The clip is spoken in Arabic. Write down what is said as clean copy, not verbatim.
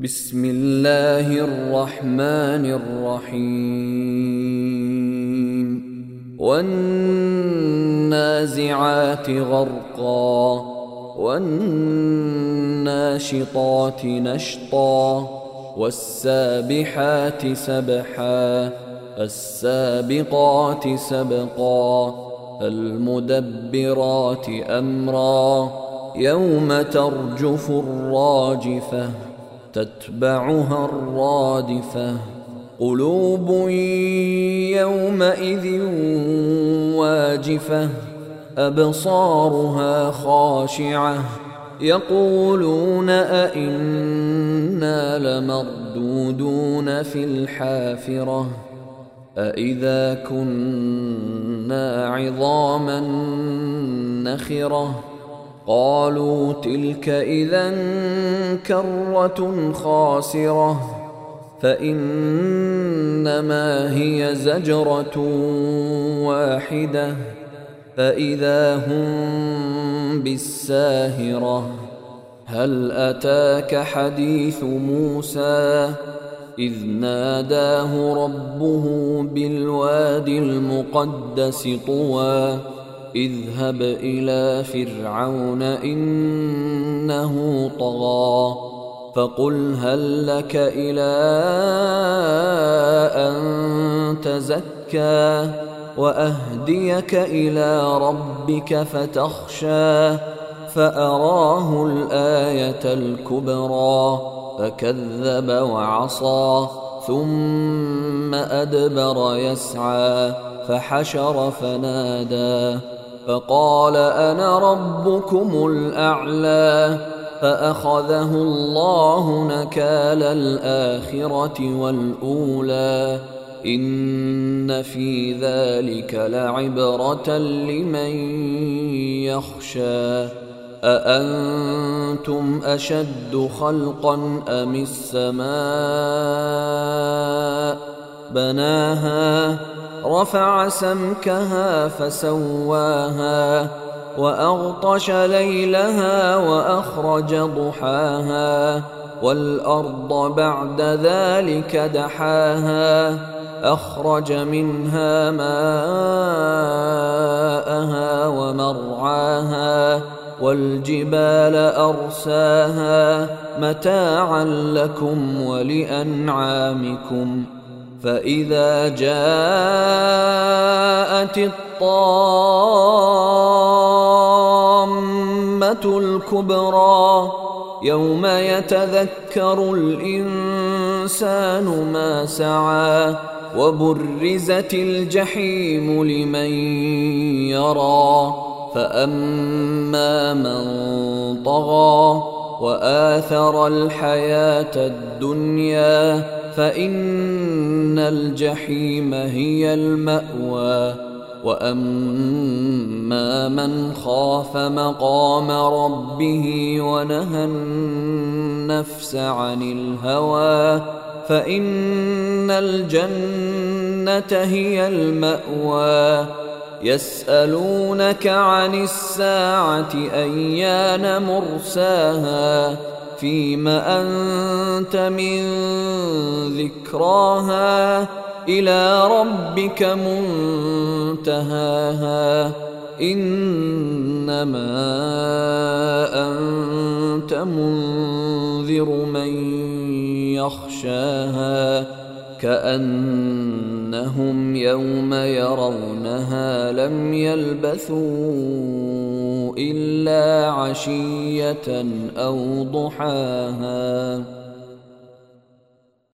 بسم الله الرحمن الرحيم والنازعات غرقا والناشطات نشطا والسابحات سبحا السابقات سبقا المدبرات أمرا يوم ترجف الراجفة تتبعها الرادفة قلوب يومئذ واجفة أبصارها خاشعة يقولون أئنا لمردودون في الحافرة أئذا كنا عظاما نخرة قالوا تلك إذا كرة خاسرة فإنما هي زجرة واحدة فإذا هم بالساهرة هل أتاك حديث موسى إذ ناداه ربه بالوادي المقدس طوى اذهب إلى فرعون إنه طغى فقل هل لك إلى أن تزكى وأهديك إلى ربك فتخشى فأراه الآية الكبرى فكذب وعصى ثم أدبر يسعى فحشر فنادى فقال أنا ربكم الأعلى فأخذه الله نكال الآخرة والأولى إن في ذلك لعبرة لمن يخشى أأنتم أشد خلقا أم السماء بناها رفع سمكها فسواها وأغطش ليلها وأخرج ضحاها والأرض بعد ذلك دحاها أخرج منها ماءها ومرعاها والجبال أرساها متاعا لكم ولأنعامكم فإذا جاءت الطامة الكبرى يوم يتذكر الإنسان ما سعى وبرزت الجحيم لمن يرى فأما من طغى وآثر الحياة الدنيا فإن الجحيم هي المأوى وأما من خاف مقام ربه ونهى النفس عن الهوى فإن الجنة هي المأوى يسألونك عن الساعة أيان مرساها فيم أنت من ذكراها إلى ربك منتهاها إنما أنت منذر من يخشاها كأنهم يوم يرونها لم يلبثوا إلا عشية أو ضحاها